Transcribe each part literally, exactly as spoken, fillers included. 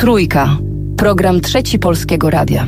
Trójka. Program Trzeci Polskiego Radia.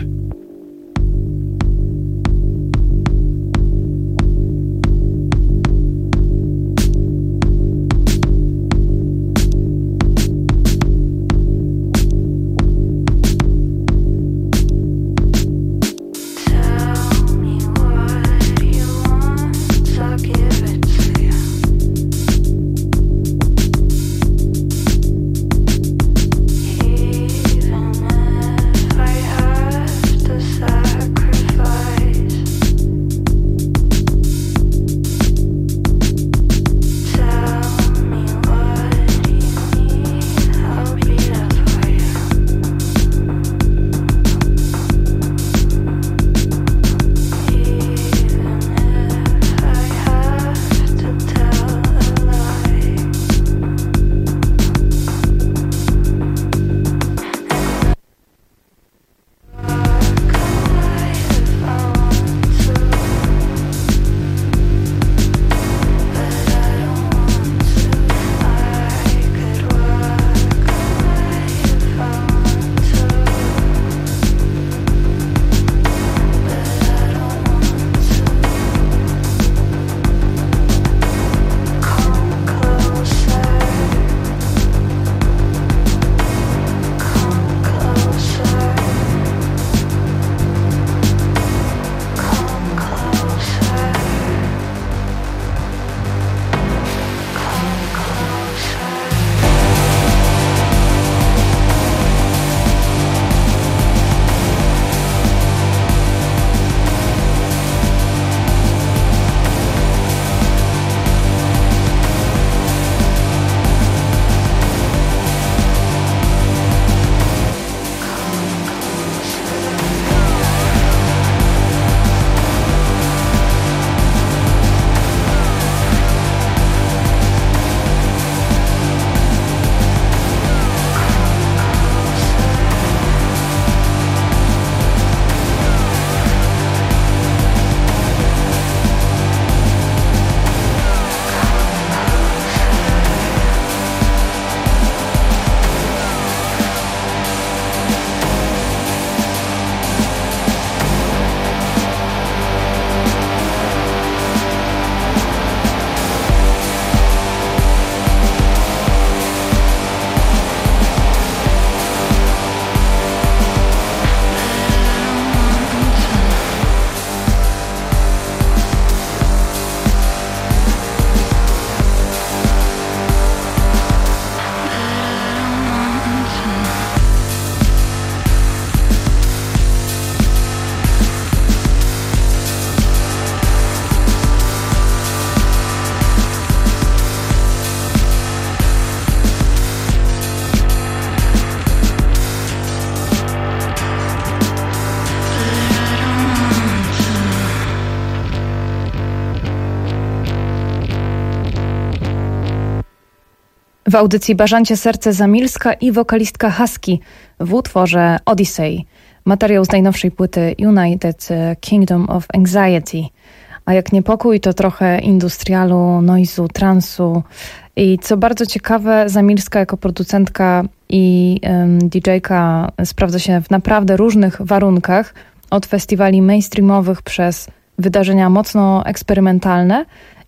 W audycji Bażancie Serce Zamilska i wokalistka Husky w utworze Odyssey. Materiał z najnowszej płyty United Kingdom of Anxiety. A jak niepokój, to trochę industrialu, noizu, transu. I co bardzo ciekawe, Zamilska jako producentka i um, didżejka sprawdza się w naprawdę różnych warunkach. Od festiwali mainstreamowych przez wydarzenia mocno eksperymentalne.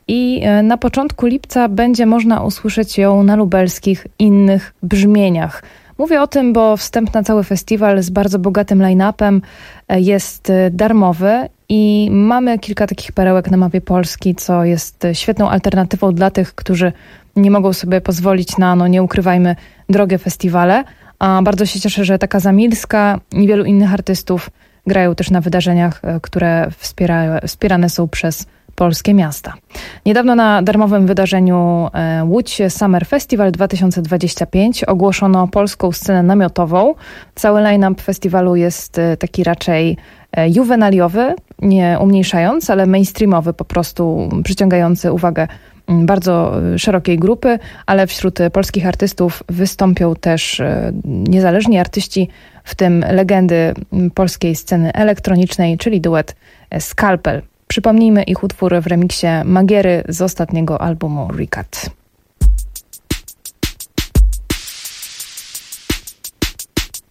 I na początku lipca będzie można usłyszeć ją na lubelskich innych brzmieniach. Mówię o tym, bo wstęp na cały festiwal z bardzo bogatym line-upem jest darmowy i mamy kilka takich perełek na mapie Polski, co jest świetną alternatywą dla tych, którzy nie mogą sobie pozwolić na, no nie ukrywajmy, drogie festiwale. A bardzo się cieszę, że taka Zamilska i wielu innych artystów grają też na wydarzeniach, które wspiera, wspierane są przez polskie miasta. Niedawno na darmowym wydarzeniu Łódź Summer Festival dwa tysiące dwudziesty piąty ogłoszono polską scenę namiotową. Cały line-up festiwalu jest taki raczej juwenaliowy, nie umniejszając, ale mainstreamowy, po prostu przyciągający uwagę bardzo szerokiej grupy, ale wśród polskich artystów wystąpią też niezależni artyści, w tym legendy polskiej sceny elektronicznej, czyli duet Scalpel. Przypomnijmy ich utwór w remiksie Magiery z ostatniego albumu Recut.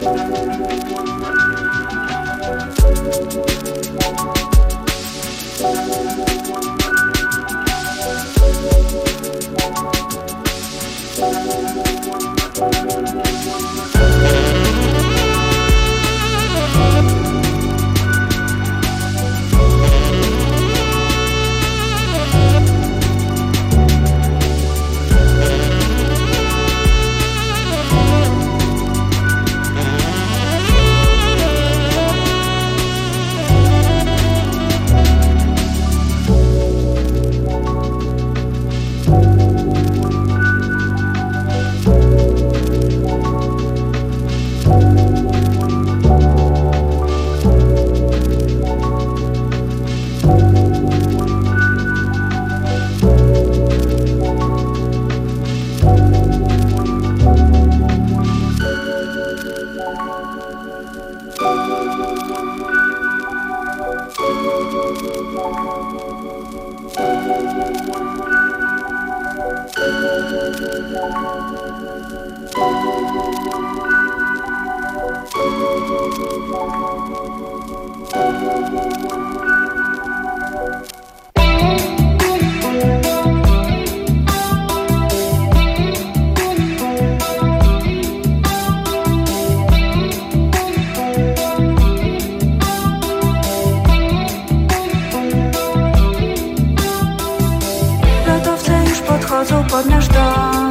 Pod nasz dom,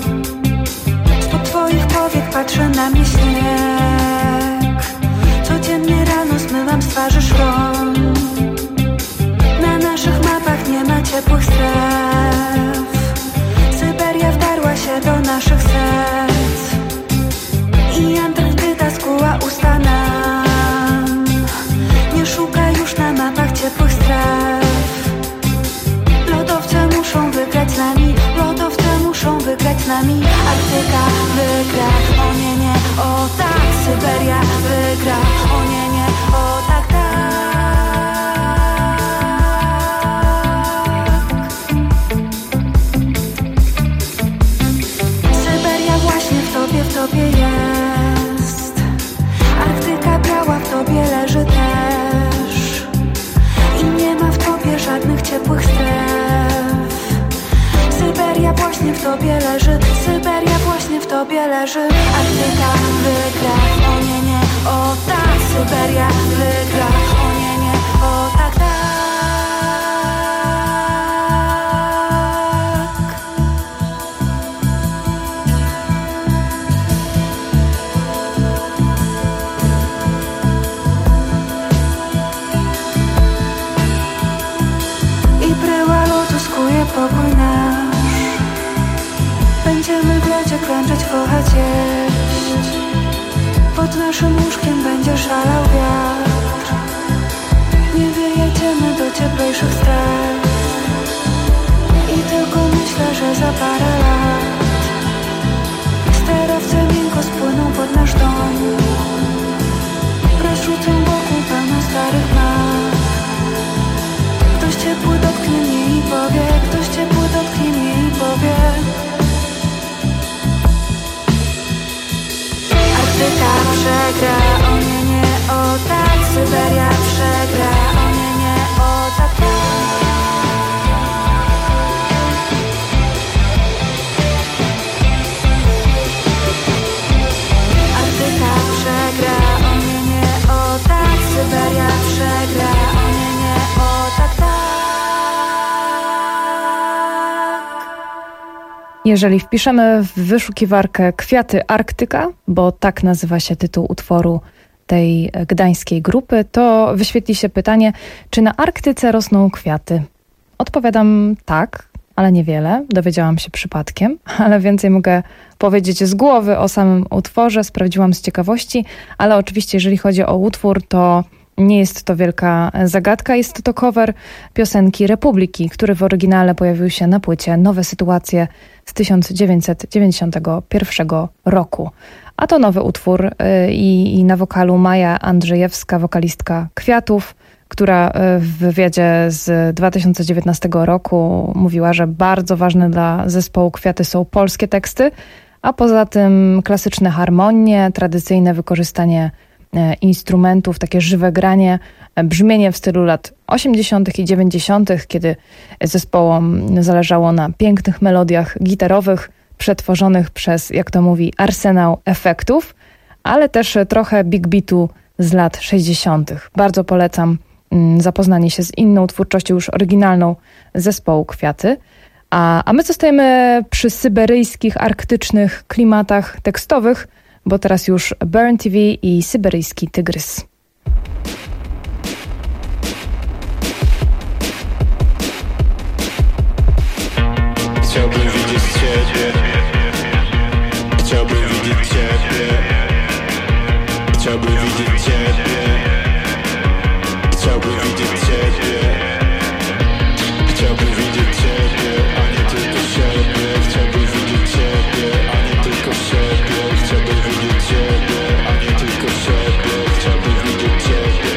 spod twoich powiek patrzy na mnie śnieg. Codziennie rano zmywam z twarzy szron. Na naszych mapach nie ma ciepłych stref. Syberia wdarła się do naszych serc i Antarktyda skuła usta nam. Nie szukaj już na mapach ciepłych stref. Lodowce muszą wygrać z nami. Lodowce muszą wygrać z nami. Arktyka wygra, o nie, nie, o tak. Syberia wygra, o nie, nie, o tak, tak. Syberia właśnie w tobie, w tobie jest. Arktyka biała w tobie leży też. I nie ma w tobie żadnych ciepłych stref. Syberia właśnie w tobie leży. Syberia właśnie w tobie leży. Arktyka wygra, o nie, nie, o tak. Syberia wygra, o nie, nie, o tak, tak. I bryła lodu skuje pokój nasz. Będziemy w lodzie klęczeć, kochać, jeść. Pod naszym łóżkiem będzie szalał wiatr. Nie wyjedziemy do cieplejszych stref. I tylko myślę, że za parę lat sterowce miękko spłyną pod nasz dom. Rozrzucą wokół pełno starych map. Ktoś ciepły dotknie mnie i powie. Ktoś ciepły dotknie mnie i powie. Arktyka przegra, o nie, nie, o tak. Syberia przegra, o nie, nie, o tak, tak. Arktyka przegra, o nie, nie, o tak. Syberia przegra, o nie, nie, o tak, tak. Jeżeli wpiszemy w wyszukiwarkę kwiaty Arktyka, bo tak nazywa się tytuł utworu tej gdańskiej grupy, to wyświetli się pytanie, czy na Arktyce rosną kwiaty? Odpowiadam tak, ale niewiele, dowiedziałam się przypadkiem, ale więcej mogę powiedzieć z głowy o samym utworze, sprawdziłam z ciekawości, ale oczywiście jeżeli chodzi o utwór, to nie jest to wielka zagadka, jest to cover piosenki Republiki, który w oryginale pojawił się na płycie Nowe Sytuacje z tysiąc dziewięćset dziewięćdziesiątego pierwszego roku. A to nowy utwór i, i na wokalu Maja Andrzejewska, wokalistka Kwiatów, która w wywiadzie z dwa tysiące dziewiętnastego roku mówiła, że bardzo ważne dla zespołu Kwiaty są polskie teksty, a poza tym klasyczne harmonie, tradycyjne wykorzystanie instrumentów, takie żywe granie, brzmienie w stylu lat osiemdziesiątych i dziewięćdziesiątych, kiedy zespołom zależało na pięknych melodiach gitarowych, przetworzonych przez, jak to mówi, arsenał efektów, ale też trochę big beatu z lat sześćdziesiątych. Bardzo polecam zapoznanie się z inną twórczością już oryginalną zespołu Kwiaty. A, a my zostajemy przy syberyjskich, arktycznych klimatach tekstowych, bo teraz już Burn T V i Syberyjski Tygrys. Chciałbym widzieć Ciebie, chciałbym widzieć Ciebie, chciałbym widzieć Ciebie, chciałbym widzieć Ciebie, chciałbym widzieć Ciebie, a nie tylko siebie, chciałbym widzieć Ciebie, a nie tylko siebie, chciałbym widzieć Ciebie, a nie tylko siebie, chciałbym widzieć Ciebie.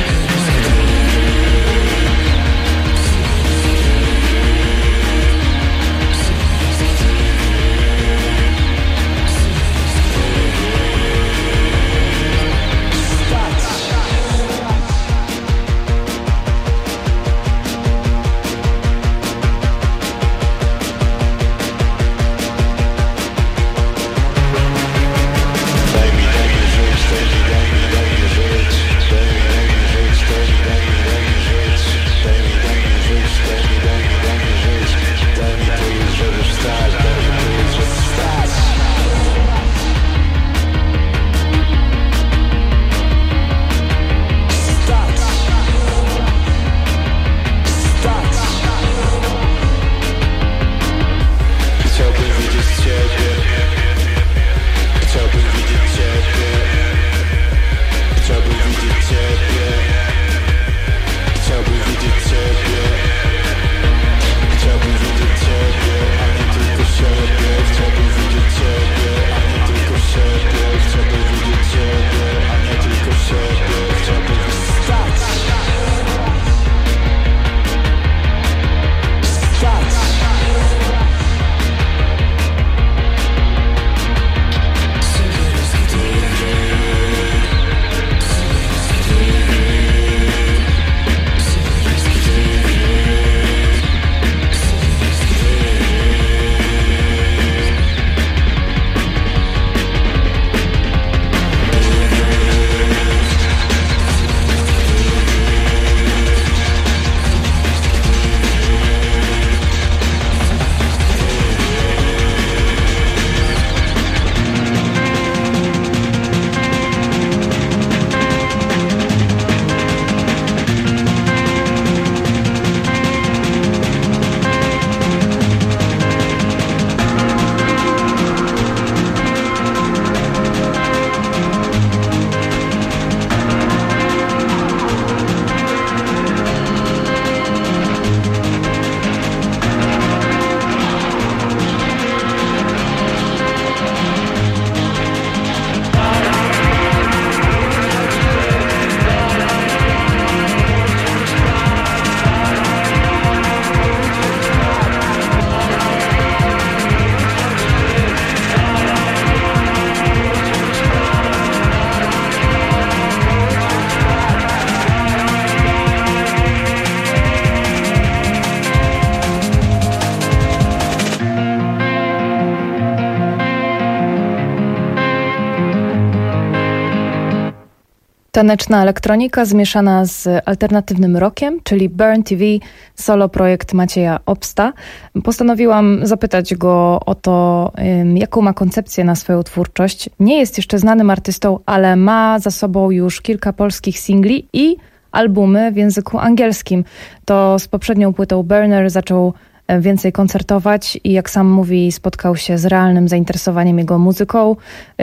Taneczna elektronika zmieszana z alternatywnym rockiem, czyli Burn T V, solo projekt Macieja Obsta. Postanowiłam zapytać go o to, jaką ma koncepcję na swoją twórczość. Nie jest jeszcze znanym artystą, ale ma za sobą już kilka polskich singli i albumy w języku angielskim. To z poprzednią płytą Burner zaczął więcej koncertować i jak sam mówi, spotkał się z realnym zainteresowaniem jego muzyką.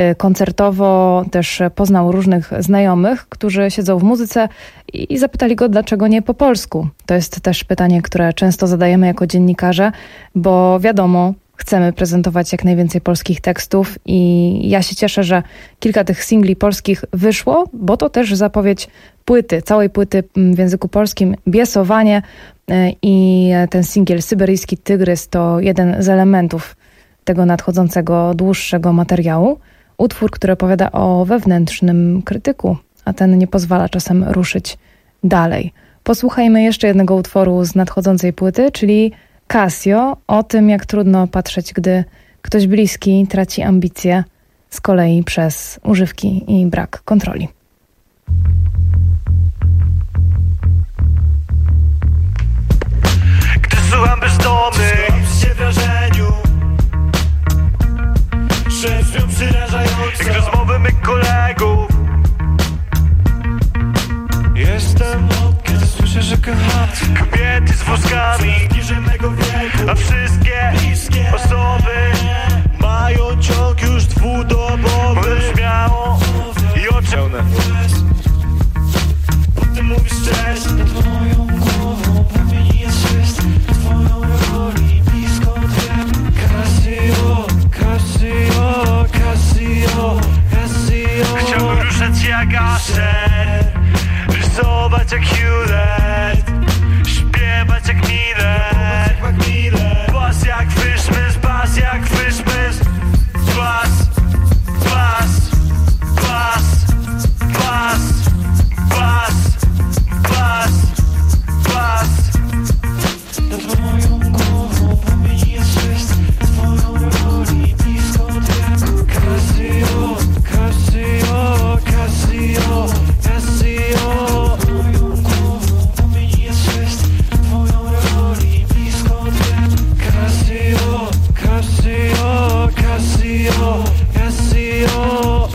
Koncertowo też poznał różnych znajomych, którzy siedzą w muzyce i zapytali go, dlaczego nie po polsku. To jest też pytanie, które często zadajemy jako dziennikarze, bo wiadomo, chcemy prezentować jak najwięcej polskich tekstów i ja się cieszę, że kilka tych singli polskich wyszło, bo to też zapowiedź płyty, całej płyty w języku polskim, Biesowanie, i ten singiel Syberyjski Tygrys to jeden z elementów tego nadchodzącego, dłuższego materiału. Utwór, który opowiada o wewnętrznym krytyku, a ten nie pozwala czasem ruszyć dalej. Posłuchajmy jeszcze jednego utworu z nadchodzącej płyty, czyli Casio, o tym, jak trudno patrzeć, gdy ktoś bliski traci ambicje, z kolei przez używki i brak kontroli. Gdy słucham bezdomny, się wrażeniu, że brzmią przerażająco, jak rozmowy mych kolegów. Jestem, kiedy słyszę, że kochacie kobiety z włoskami bliżej mego wieku, a wszystkie bliskie osoby mają ciąg już dwudobowy. Mówię śmiało i oczy pełne. Potem mówisz cześć. Nad moją głową promieni jest sześć, twoją roli blisko dwie. Casio, Casio, Casio, Casio. Chciałbym ruszać jak Asher, rysować jak Hewlett, śpiewać jak Miller, bas jak Fishmans, bas jak Fishmans, bas, bas, bas, bas, bas, bas, bas. Nad moją głową promieni jest sześć, twoją roli blisko dwie. Casio, Casio, Casio, Casio. Moją głową promieni jest sześć, twoją roli blisko dwie. Casio, Casio, Casio, Casio.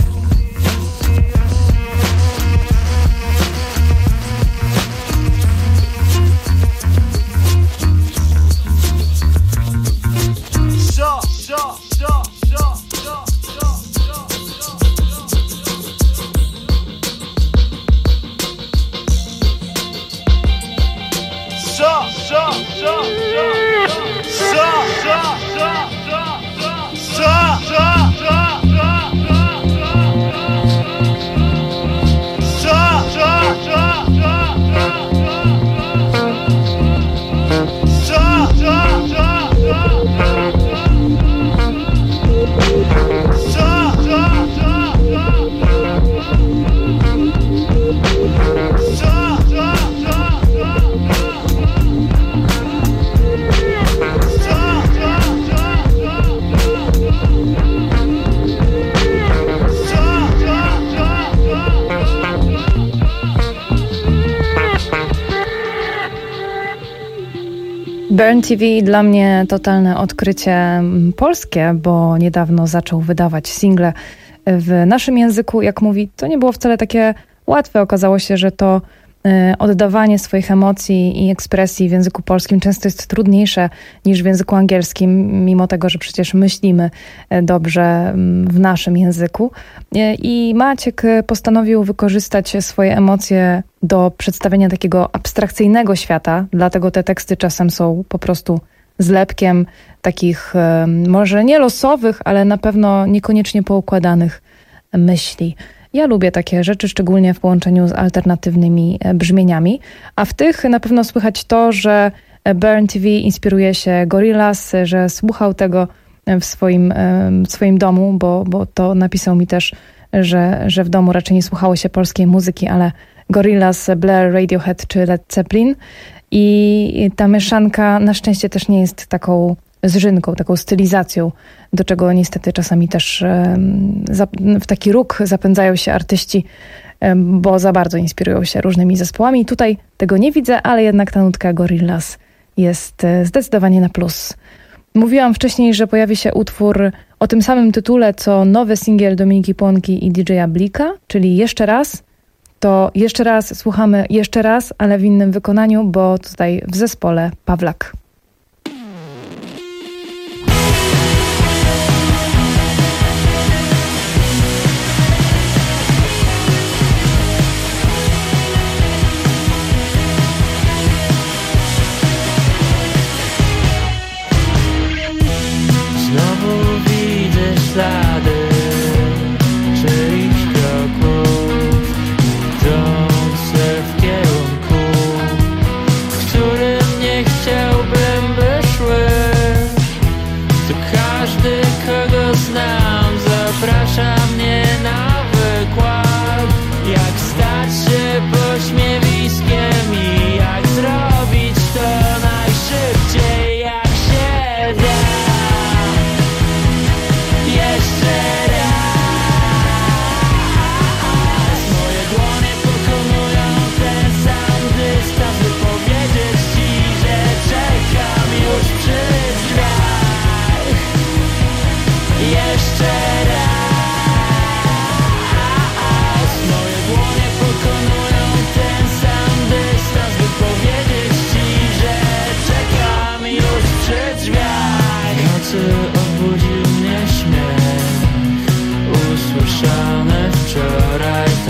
So, so, so, so, so, so, so, so, so, Burn T V dla mnie totalne odkrycie polskie, bo niedawno zaczął wydawać single w naszym języku. Jak mówi, to nie było wcale takie łatwe. Okazało się, że to oddawanie swoich emocji i ekspresji w języku polskim często jest trudniejsze niż w języku angielskim, mimo tego, że przecież myślimy dobrze w naszym języku. I Maciek postanowił wykorzystać swoje emocje do przedstawienia takiego abstrakcyjnego świata, dlatego te teksty czasem są po prostu zlepkiem takich może nie losowych, ale na pewno niekoniecznie poukładanych myśli. Ja lubię takie rzeczy, szczególnie w połączeniu z alternatywnymi brzmieniami, a w tych na pewno słychać to, że Burn T V inspiruje się Gorillaz, że słuchał tego w swoim, w swoim domu, bo, bo to napisał mi też, że, że w domu raczej nie słuchało się polskiej muzyki, ale Gorillaz, Blair, Radiohead czy Led Zeppelin. I ta mieszanka na szczęście też nie jest taką zżynką, taką stylizacją, do czego niestety czasami też w taki ruch zapędzają się artyści, bo za bardzo inspirują się różnymi zespołami. I tutaj tego nie widzę, ale jednak ta nutka Gorillaz jest zdecydowanie na plus. Mówiłam wcześniej, że pojawi się utwór o tym samym tytule, co nowy singiel Dominiki Płonki i D J Blika, czyli Jeszcze raz. To jeszcze raz słuchamy jeszcze raz, ale w innym wykonaniu, bo tutaj w zespole Pawlak. Znowu widzę ślady czyichś kroków idące w kierunku, w którym nie chciałbym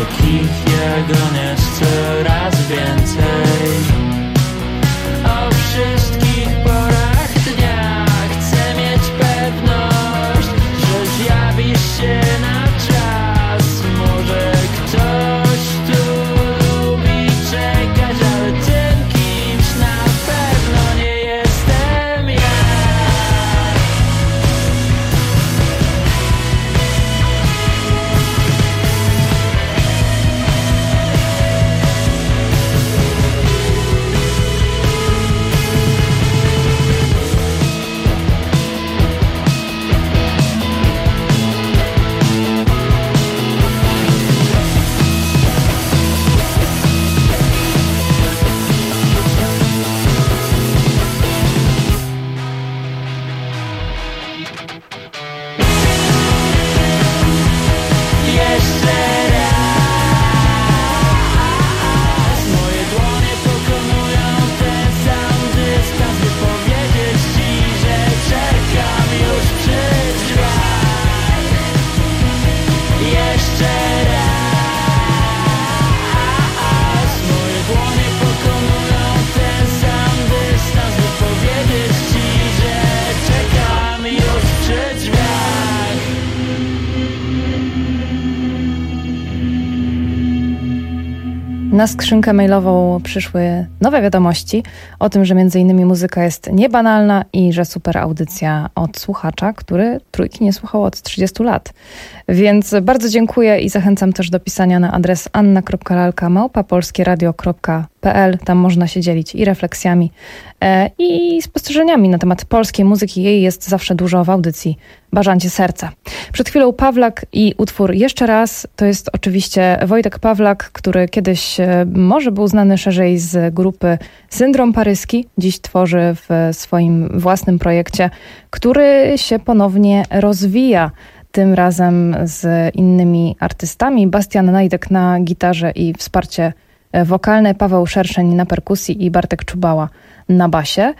takich jak on jest coraz więcej. O wszystkich porach dnia chcę mieć pewność, że zjawisz się na czas. Może ktoś tu lubi czekać, ale tym kimś na pewno nie jestem ja. Na skrzynkę mailową przyszły nowe wiadomości o tym, że między innymi muzyka jest niebanalna i że super audycja od słuchacza, który Trójki nie słuchał od trzydziestu lat. Więc bardzo dziękuję i zachęcam też do pisania na adres anna kropka lalka małpa polskieradio kropka p l. Tam można się dzielić i refleksjami, e, i spostrzeżeniami na temat polskiej muzyki. Jej jest zawsze dużo w audycji Bażancie Serca. Przed chwilą Pawlak i utwór Jeszcze raz. To jest oczywiście Wojtek Pawlak, który kiedyś e, może był znany szerzej z grupy Syndrom Paryski. Dziś tworzy w swoim własnym projekcie, który się ponownie rozwija. Tym razem z innymi artystami. Bastian Najdek na gitarze i wsparcie wokalne, Paweł Szerszeń na perkusji i Bartek Czubała na basie.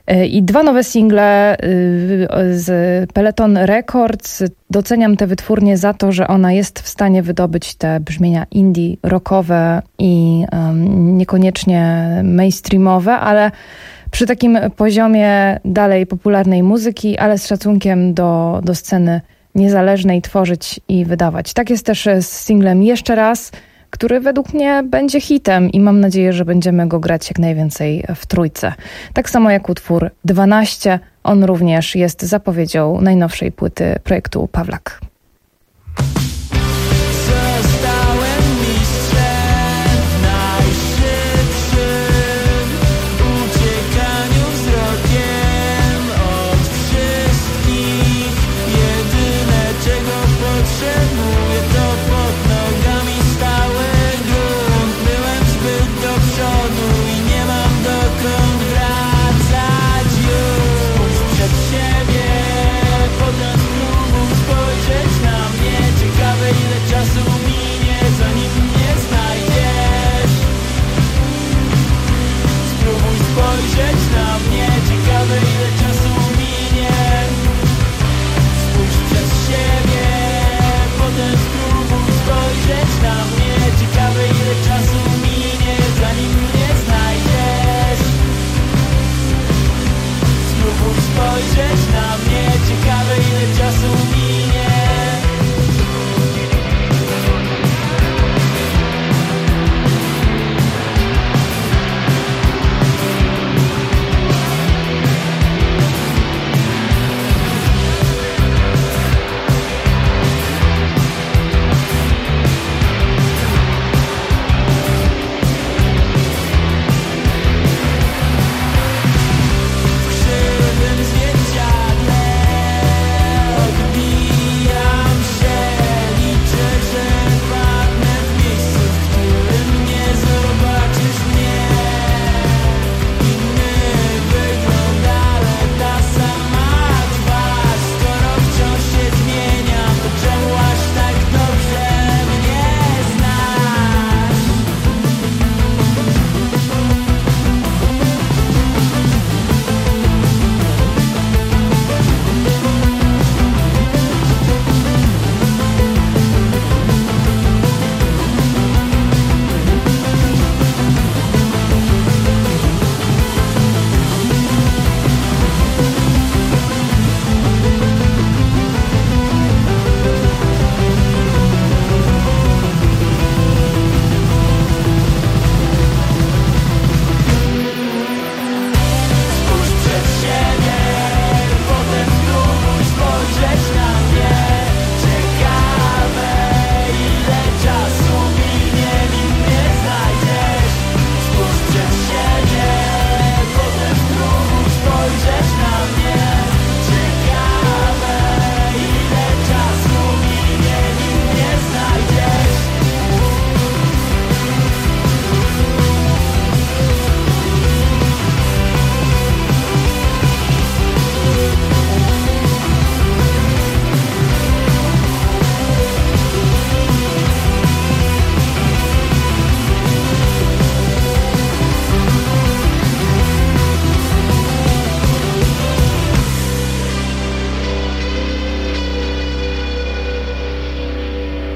I dwa nowe single z Peloton Records. Doceniam tę wytwórnię za to, że ona jest w stanie wydobyć te brzmienia indie, rockowe i um, niekoniecznie mainstreamowe, ale przy takim poziomie dalej popularnej muzyki, ale z szacunkiem do, do sceny niezależnej tworzyć i wydawać. Tak jest też z singlem Jeszcze raz, który według mnie będzie hitem i mam nadzieję, że będziemy go grać jak najwięcej w Trójce. Tak samo jak utwór dwanaście, on również jest zapowiedzią najnowszej płyty projektu Pawlak. Przed siebie, potem spróbuj spojrzeć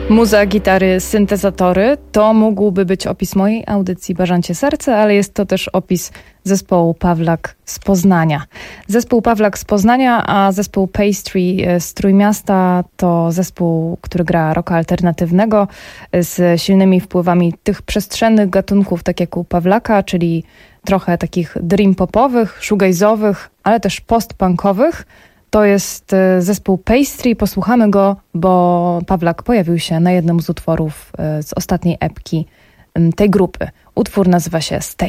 Muza, gitary, syntezatory to mógłby być opis mojej audycji Bażancie Serce, ale jest to też opis zespołu Pawlak z Poznania. Zespół Pawlak z Poznania, a zespół Pastry z Trójmiasta to zespół, który gra rocka alternatywnego z silnymi wpływami tych przestrzennych gatunków, tak jak u Pawlaka, czyli trochę takich dream popowych, shoegaze'owych, ale też post-punkowych. To jest zespół Pastry. Posłuchamy go, bo Pawlak pojawił się na jednym z utworów z ostatniej epki tej grupy. Utwór nazywa się Stay.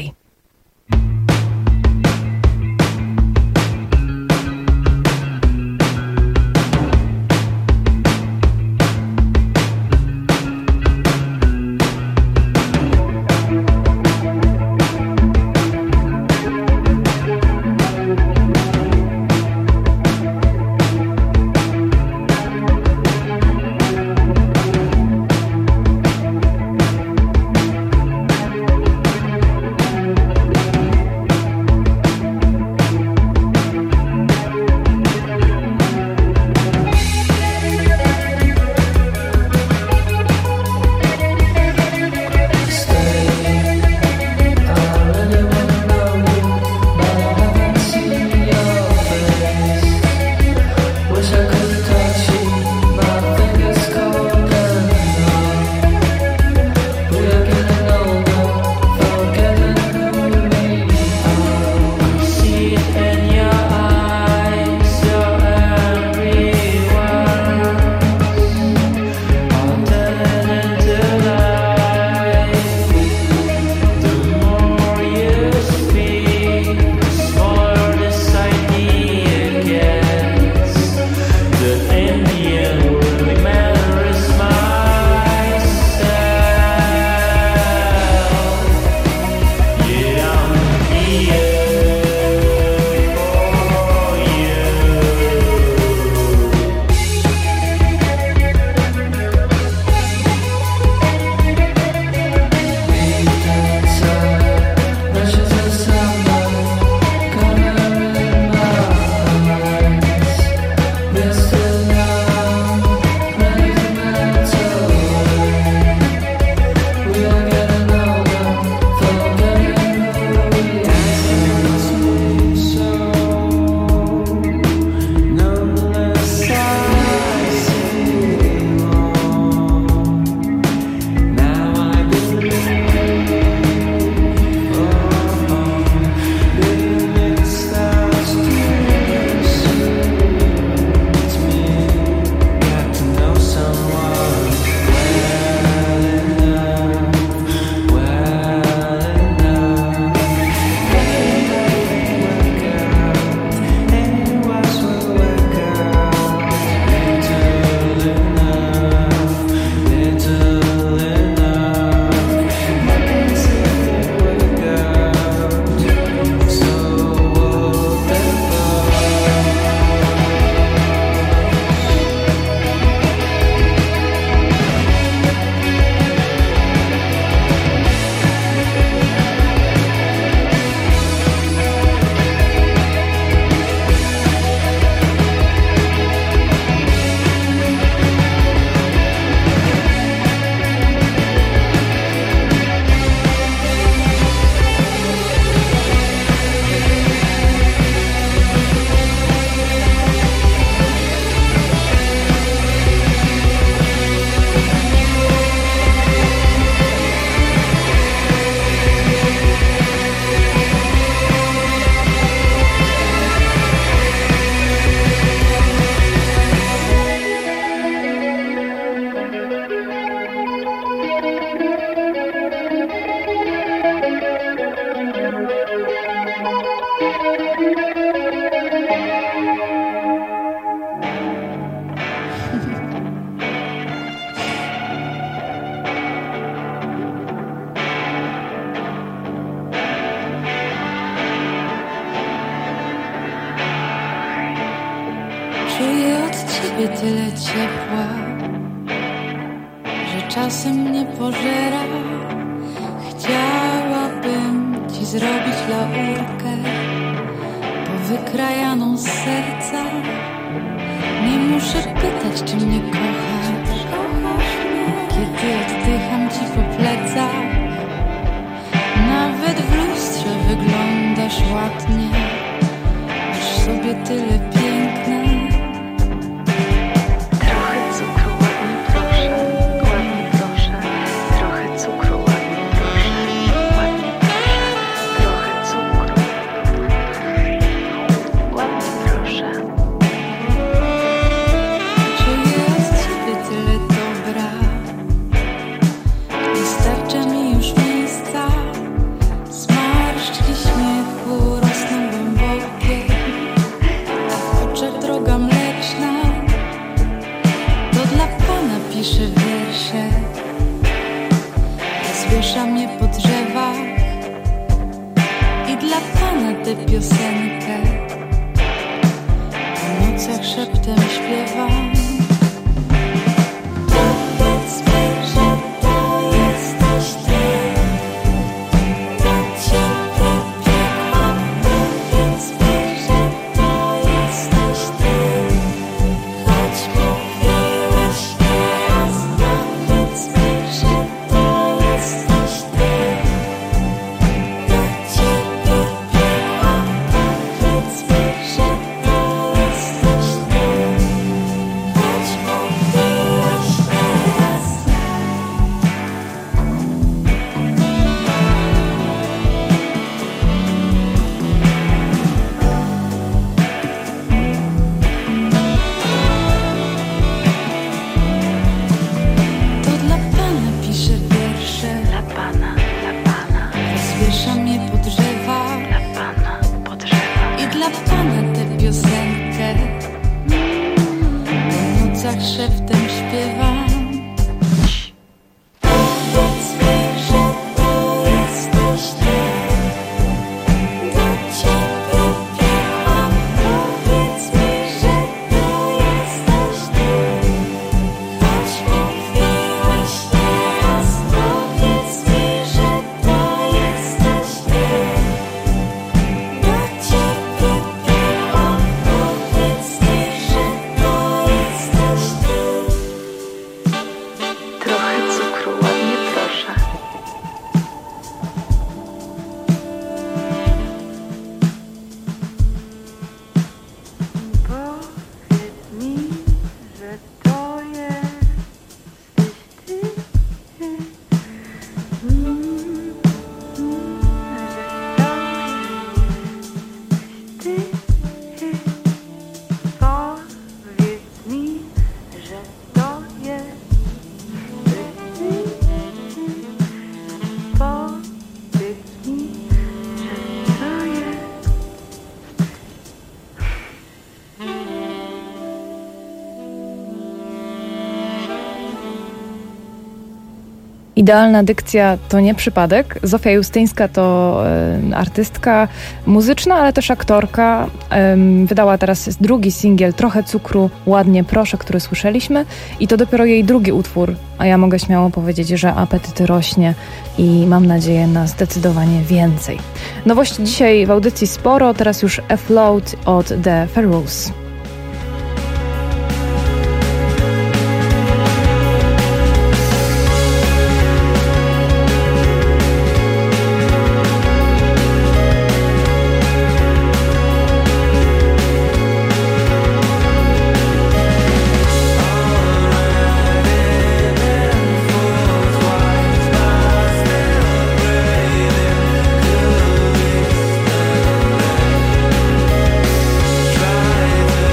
Czuję od ciebie tyle ciepła, że czasem mnie pożera. Chciałabym ci zrobić laurkę powykrajaną z serca. Nie muszę pytać, czy mnie kochasz. Kochasz mnie? oddycham ci po plecach. Nawet w lustrze wyglądasz ładnie. Masz sobie tyle piękna. Trochę cukru, ładnie proszę, ładnie proszę. Trochę cukru, ładnie proszę, ładnie proszę. Trochę cukru, ładnie proszę. Czy jest w ciebie tyle dobra? Nie starcza mi już miejsca. Zmarszczki śmiechu rosną głębokie, a w oczach droga mleczna. To dla Pana piszę wiersze, rozwiesza mnie po drzewach i dla Pana tę piosenkę w nocach szeptem śpiewam. Powiedz mi, że to jesteś ty, do ciebie biegłam. Powiedz mi, że to jesteś ty, choć mówiłeś nieraz. Powiedz mi, że to jesteś ty, do ciebie biegłam. Powiedz mi, że to jesteś ty, choć mówiłeś nieraz. To dla Pana piszę wiersze, Dla Pana, dla Pana, rozwiesza mnie po drzewach dla Pana, po drzewach. i dla Pana tę piosenkę w nocach szeptem śpiewam. Powiedz mi, że to jesteś ty, do ciebie biegłam. Powiedz mi, że to jesteś ty, choć mówiłeś nieraz. Powiedz mi, że to jesteś ty, do ciebie biegłam. Powiedz mi, że to jesteś ty. Trochę cukru, ładnie proszę. Powiedz mi, że to jesteś ty, mm, mm, że to jesteś ty. Powiedz mi, że to jesteś ty. Powiedz mi, że to jest. Idealna dykcja to nie przypadek. Zofia Justyńska to e, artystka muzyczna, ale też aktorka. E, wydała teraz drugi singiel Trochę cukru, ładnie proszę, który słyszeliśmy. I to dopiero jej drugi utwór. A ja mogę śmiało powiedzieć, że apetyt rośnie i mam nadzieję na zdecydowanie więcej. Nowości dzisiaj w audycji sporo. Teraz już Afloat od The Pharaohs. Drive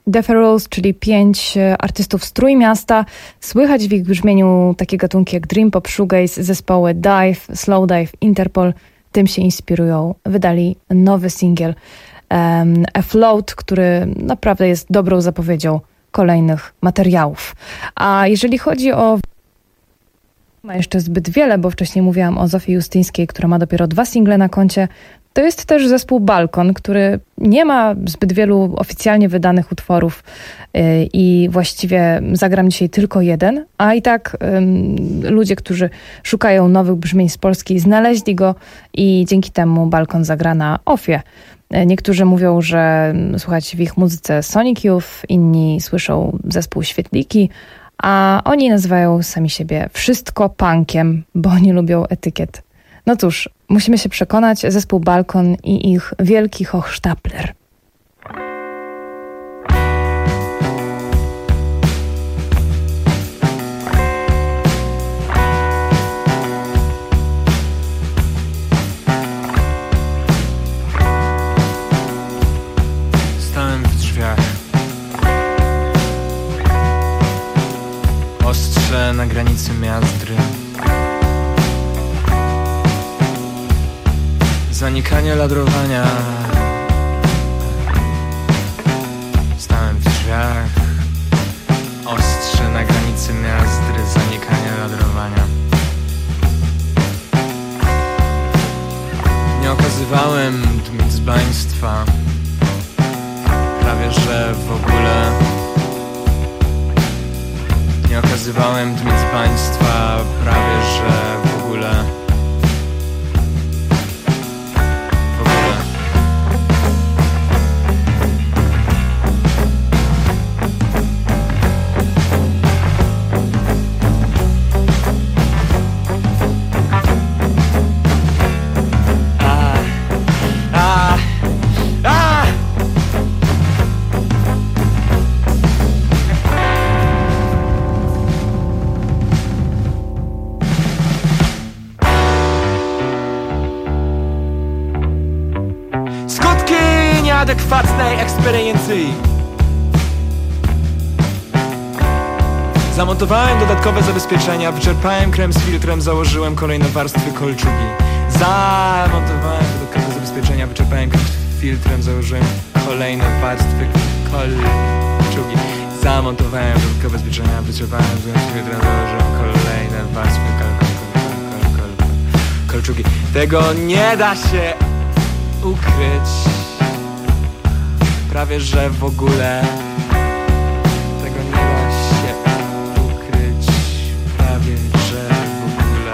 The Pharaohs, czyli pięć artystów z Trójmiasta. Słychać w ich brzmieniu takie gatunki jak Dream Pop, Shoegaze, zespoły Dive, Slowdive, Interpol. Tym się inspirują. Wydali nowy singiel um, Afloat, który naprawdę jest dobrą zapowiedzią kolejnych materiałów. A jeżeli chodzi o... Ma jeszcze zbyt wiele, bo wcześniej mówiłam o Zofii Justyńskiej, która ma dopiero dwa single na koncie. To jest też zespół Balkon, który nie ma zbyt wielu oficjalnie wydanych utworów yy, i właściwie zagram dzisiaj tylko jeden, a i tak yy, ludzie, którzy szukają nowych brzmień z Polski, znaleźli go i dzięki temu Balkon zagra na Ofie. Yy, niektórzy mówią, że słuchać w ich muzyce Sonic Youth, inni słyszą zespół Świetliki, a oni nazywają sami siebie wszystko punkiem, bo nie lubią etykiet. No cóż, musimy się przekonać, zespół Balkon i ich wielki Hochstapler. Stałem w drzwiach. Ostrze na granicy miazdry. Zanikanie ladrowania. Stałem w drzwiach. Ostrze na granicy miazdry. Zanikanie ladrowania. Nie okazywałem dmicbaństwa. Prawie że w ogóle. Nie okazywałem dmicbaństwa. Prawie że w ogóle. Adekwatnej eksperiencji. Zamontowałem dodatkowe zabezpieczenia, wyczerpałem krem z filtrem, założyłem kolejne warstwy kolczugi. Zamontowałem dodatkowe zabezpieczenia, wyczerpałem krem z filtrem, założyłem kolejne warstwy kolczugi. Zamontowałem dodatkowe zabezpieczenia, wyczerpałem krem z filtrem, założyłem kolejne warstwy kolczugi. Tego nie da się ukryć. Prawie że w ogóle tego nie da się ukryć. Prawie że w ogóle.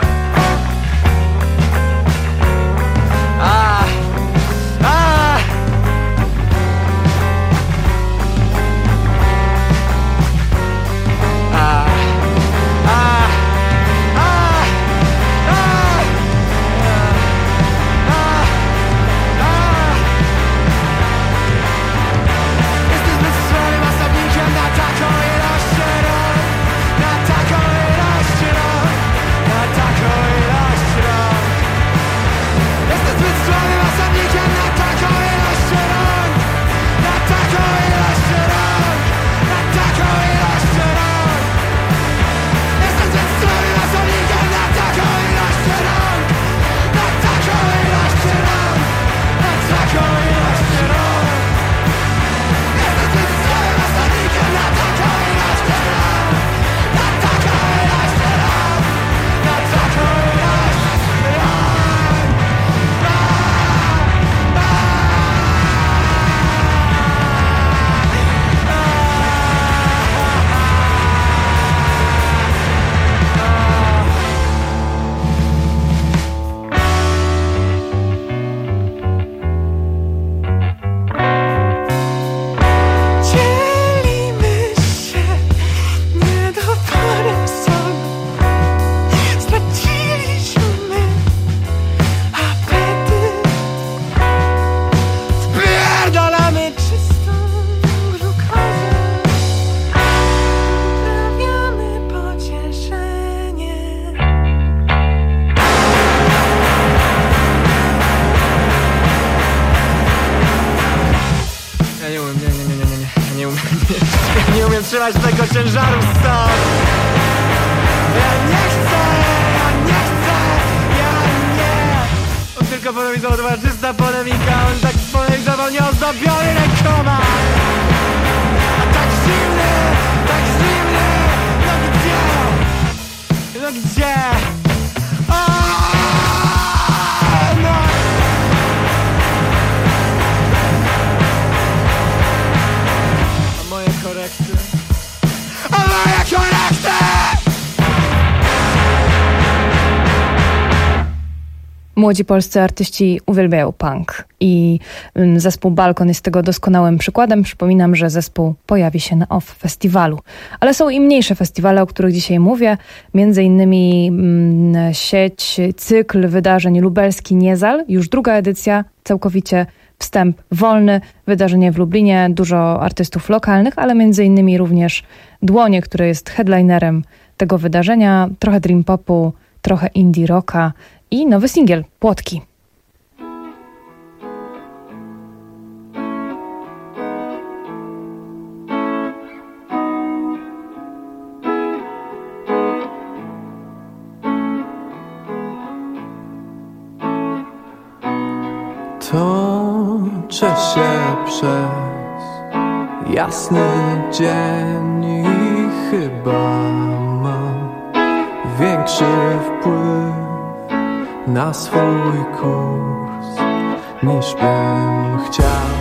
A, a. A, a, a, a. Necessary. umiem, nie, nie umiem trzymać tego ciężaru stąd. Ja nie chcę, ja nie chcę, ja nie. On tylko polemizował, to była czysta polemika. On tak polemizował, nieozdobiony rękoma. A tak zimny, tak zimny. No gdzie? No gdzie? O, no. A moje korekty? A moje korekty! Młodzi polscy artyści uwielbiają punk i zespół Balkon jest tego doskonałym przykładem. Przypominam, że zespół pojawi się na Off Festiwalu. Ale są i mniejsze festiwale, o których dzisiaj mówię. Między innymi mm, sieć, cykl wydarzeń Lubelski Niezal. Już druga edycja, całkowicie wstęp wolny. Wydarzenie w Lublinie, dużo artystów lokalnych, ale między innymi również Dłonie, który jest headlinerem tego wydarzenia. Trochę dream popu, trochę indie rocka. I nowy singiel, Płotki. Toczę się przez jasny dzień i chyba mam większy wpływ na swój kurs niż bym chciał.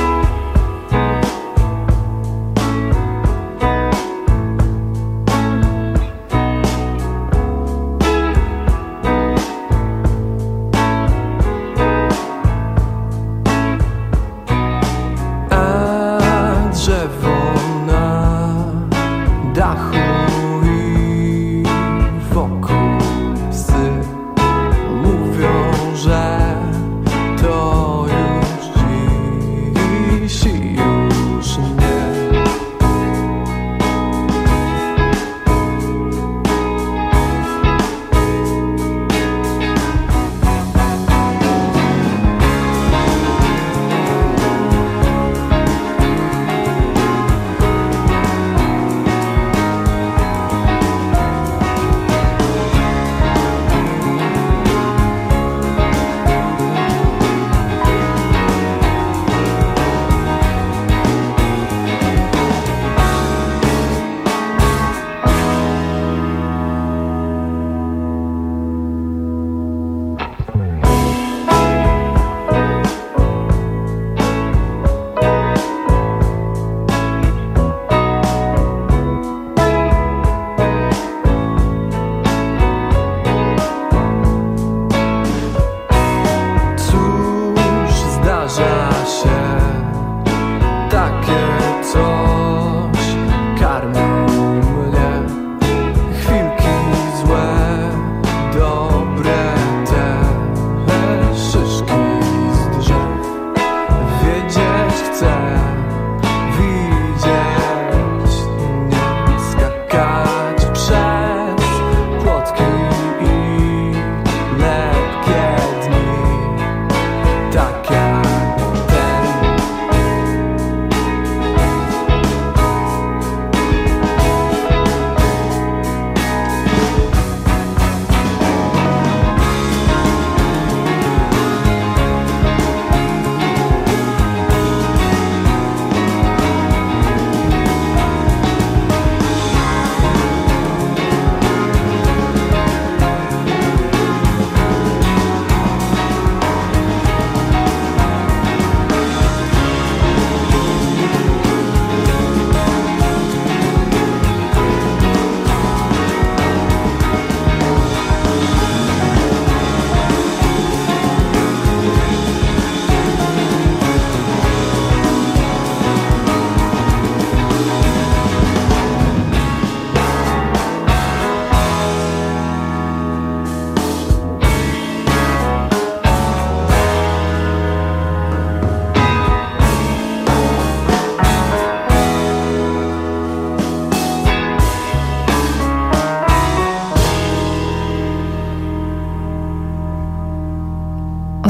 A drzewo na dachu i wokół że to już dziś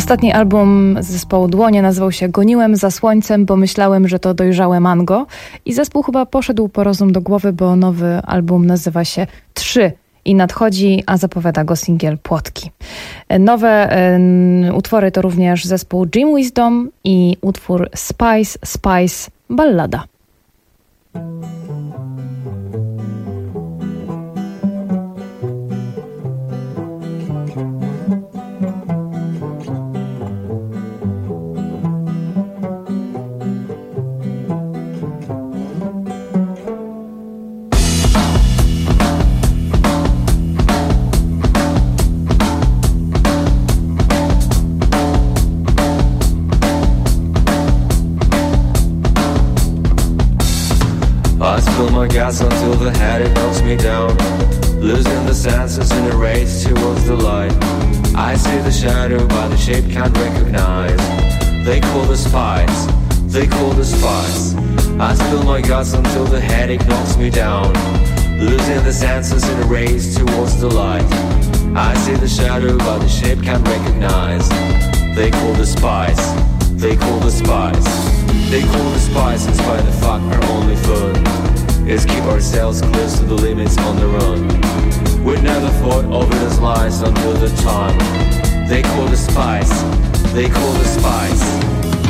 Ostatni album zespołu Dłonie nazywał się Goniłem za słońcem, bo myślałem, że to dojrzałe mango. I zespół chyba poszedł po rozum do głowy, bo nowy album nazywa się Trzy i nadchodzi, a zapowiada go singiel Płotki. Nowe y, utwory to również zespół Dream Wisdom i utwór Spice, Spice, Ballada. My gas until the headache knocks me down, losing the senses in a race towards the light. I see the shadow but the shape can't recognize. They call the spice, they call the spice. I spill my gas until the headache knocks me down, losing the senses in a race towards the light. I see the shadow but the shape can't recognize. They call the spice, they call the spice. They call the spice in spite of the fact our only fun is keep ourselves close to the limits on the run. We never thought of it as lies until the time. They call the spice, they call the spice.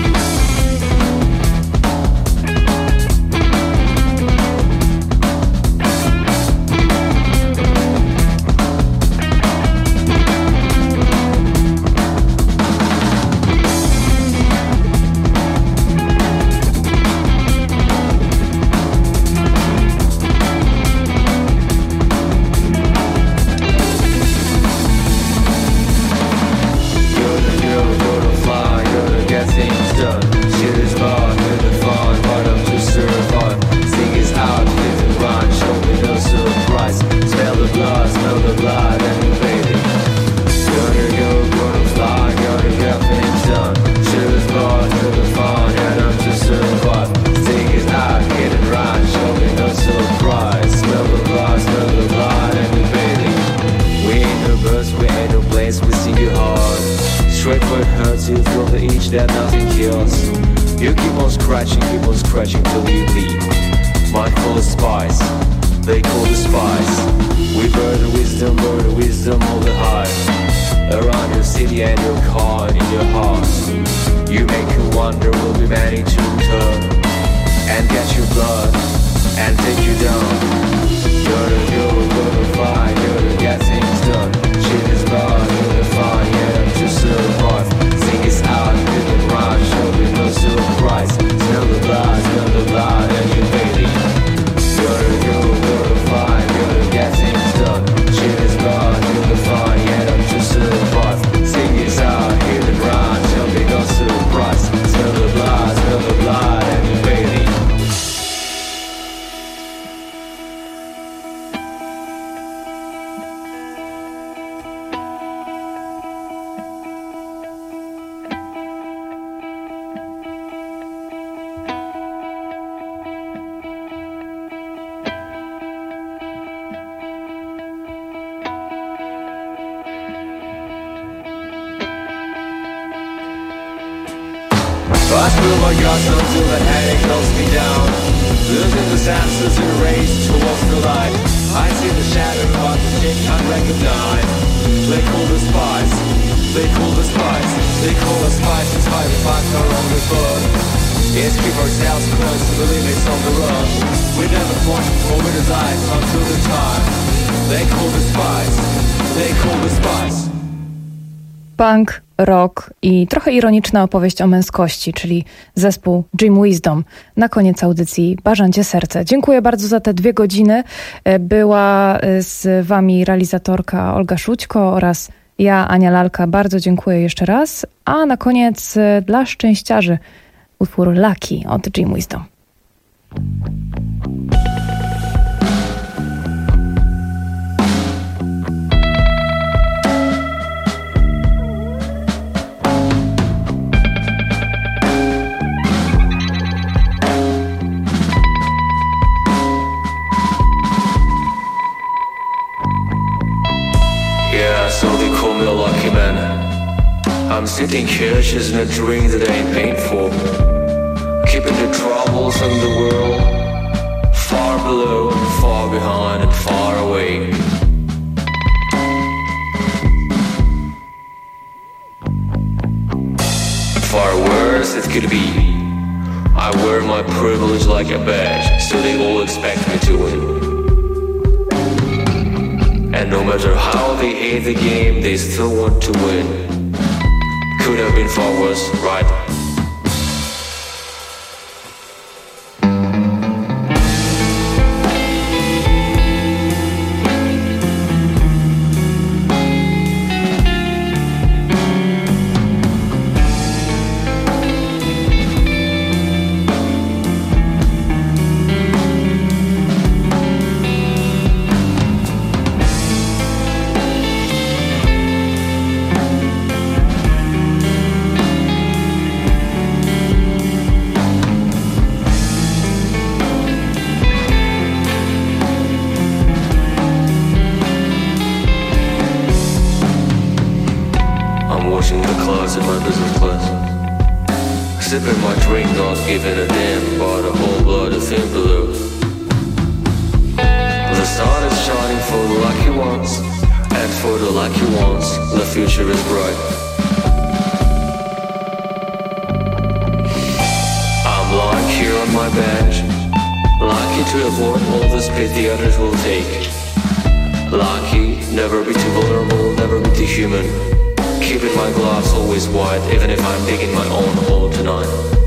I spill my guts until the headache knocks me down, losing the senses in a race towards the light. I see the shadow but the shape can't recognize. They call the spice, they call the spice. They call the spice in spite of the fact our only fun is keep ourselves close to the limits of the run. We never fought over the eyes until the time. They call the spice, they call the spice. Punk, rock i trochę ironiczna opowieść o męskości, czyli zespół Dream Wisdom. Na koniec audycji Bażancie Serce. Dziękuję bardzo za te dwie godziny. Była z wami realizatorka Olga Szućko oraz ja, Ania Lalka. Bardzo dziękuję jeszcze raz. A na koniec dla szczęściarzy utwór Lucky od Dream Wisdom. So they call me a lucky man. I'm sitting here chasing a dream that ain't painful, keeping the troubles in the world far below and far behind and far away. Far worse it could be. I wear my privilege like a badge, so they all expect me to win. And no matter how they hate the game, they still want to win. Could have been far worse, right? Sipping my drink, not giving a damn about a whole blood of thin below. The sun is shining for the lucky ones, and for the lucky ones, the future is bright. I'm lying here on my bench, lucky to avoid all the space the others will take. Lucky, never be too vulnerable, never be too human. Keeping my glass always wide, even if I'm digging my own hole tonight.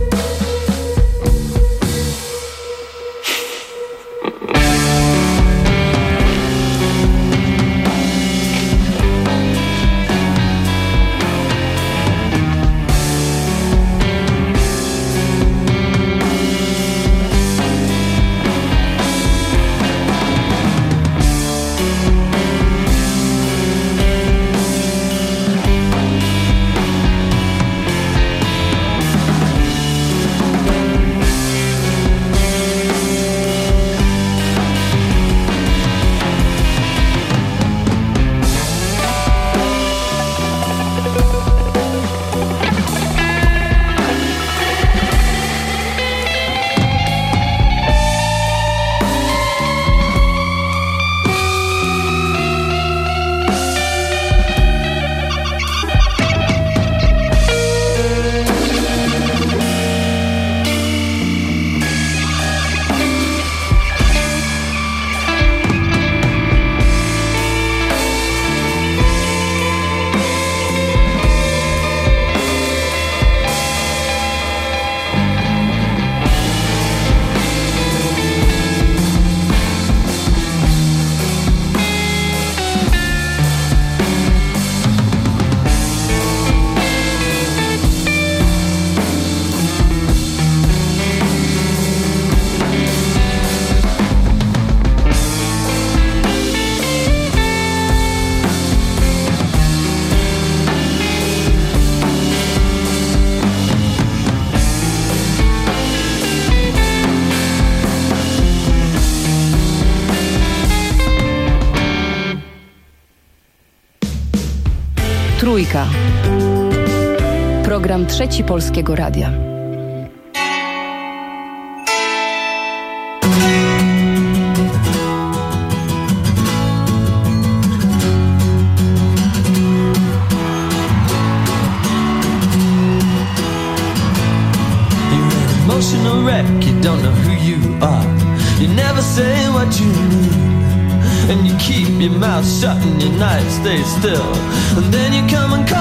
Trójka. Program Trzeci Polskiego Radia. Emotional wreck, you don't know who you are. You never say what you need, and you keep your mouth shut and your night stays still. And then you come and